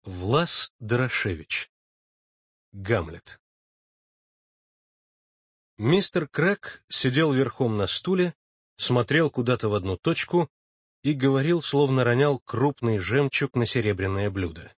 Влас Дорошевич. Гамлет. Мистер Крэк сидел верхом на стуле, смотрел куда-то в одну точку и говорил, словно ронял крупный жемчуг на серебряное блюдо.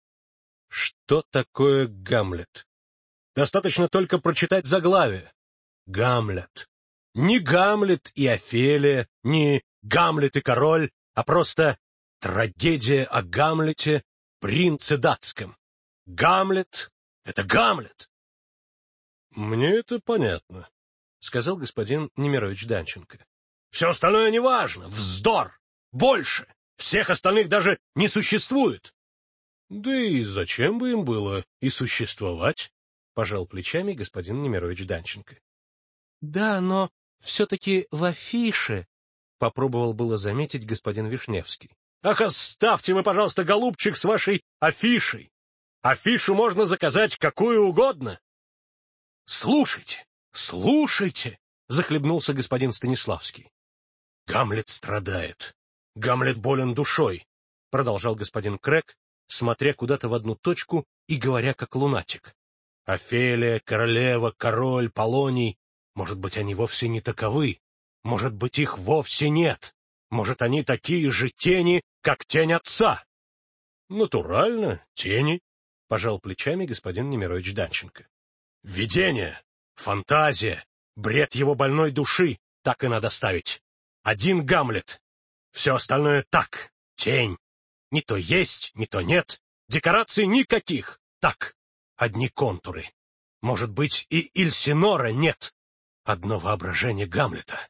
Что такое Гамлет? Достаточно только прочитать заглавие. Гамлет. Не Гамлет и Офелия, не Гамлет и король, а просто трагедия о Гамлете, принце датском. Гамлет — это Гамлет. — Мне это понятно, — сказал господин Немирович Данченко. — Все остальное неважно, вздор, больше, всех остальных даже не существует. — Да и зачем бы им было и существовать? — пожал плечами господин Немирович Данченко. — Да, но все-таки в афише, — попробовал было заметить господин Вишневский. — Ах, оставьте вы, пожалуйста, голубчик, с вашей афишей. Афишу можно заказать какую угодно. — Слушайте, слушайте, — захлебнулся господин Станиславский. — Гамлет страдает. Гамлет болен душой, — продолжал господин Крэк, смотря куда-то в одну точку и говоря как лунатик. Офелия, королева, король, Полоний, может быть, они вовсе не таковы, может быть, их вовсе нет, может, они такие же тени, как тень отца. — Натурально, тени, — пожал плечами господин Немирович Данченко. — Видение, фантазия, бред его больной души, так и надо ставить. Один Гамлет, все остальное так, тень. Не то есть, не то нет, декораций никаких, так, одни контуры. Может быть, и Ильсинора нет, одно воображение Гамлета.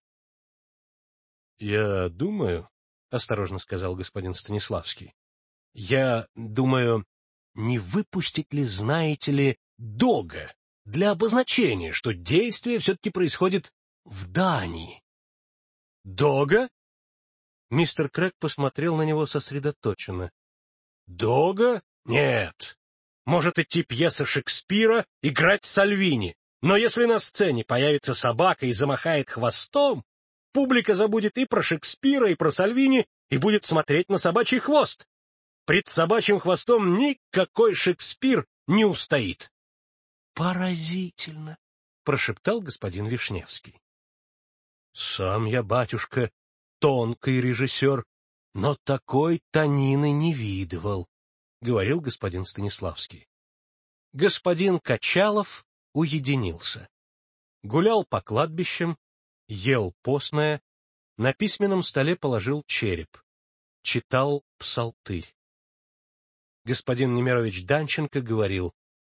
— Я думаю, — осторожно сказал господин Станиславский, — я думаю, не выпустить ли, знаете ли, дога для обозначения, что действие все-таки происходит в Дании. — Дога? Мистер Крэк посмотрел на него сосредоточенно. — Дога? Нет. Может идти пьеса Шекспира, играть Сальвини. Но если на сцене появится собака и замахает хвостом, публика забудет и про Шекспира, и про Сальвини, и будет смотреть на собачий хвост. Пред собачьим хвостом никакой Шекспир не устоит. — Поразительно, — прошептал господин Вишневский. — Сам я, батюшка, тонкий режиссер, но такой тонины не видывал, — говорил господин Станиславский. Господин Качалов уединился. Гулял по кладбищам, ел постное, на письменном столе положил череп, читал псалтырь. Господин Немирович Данченко говорил: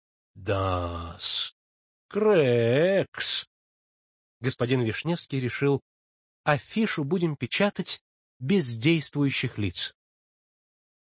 «Да-с, Крэкс». Господин Вишневский решил: афишу будем печатать без действующих лиц.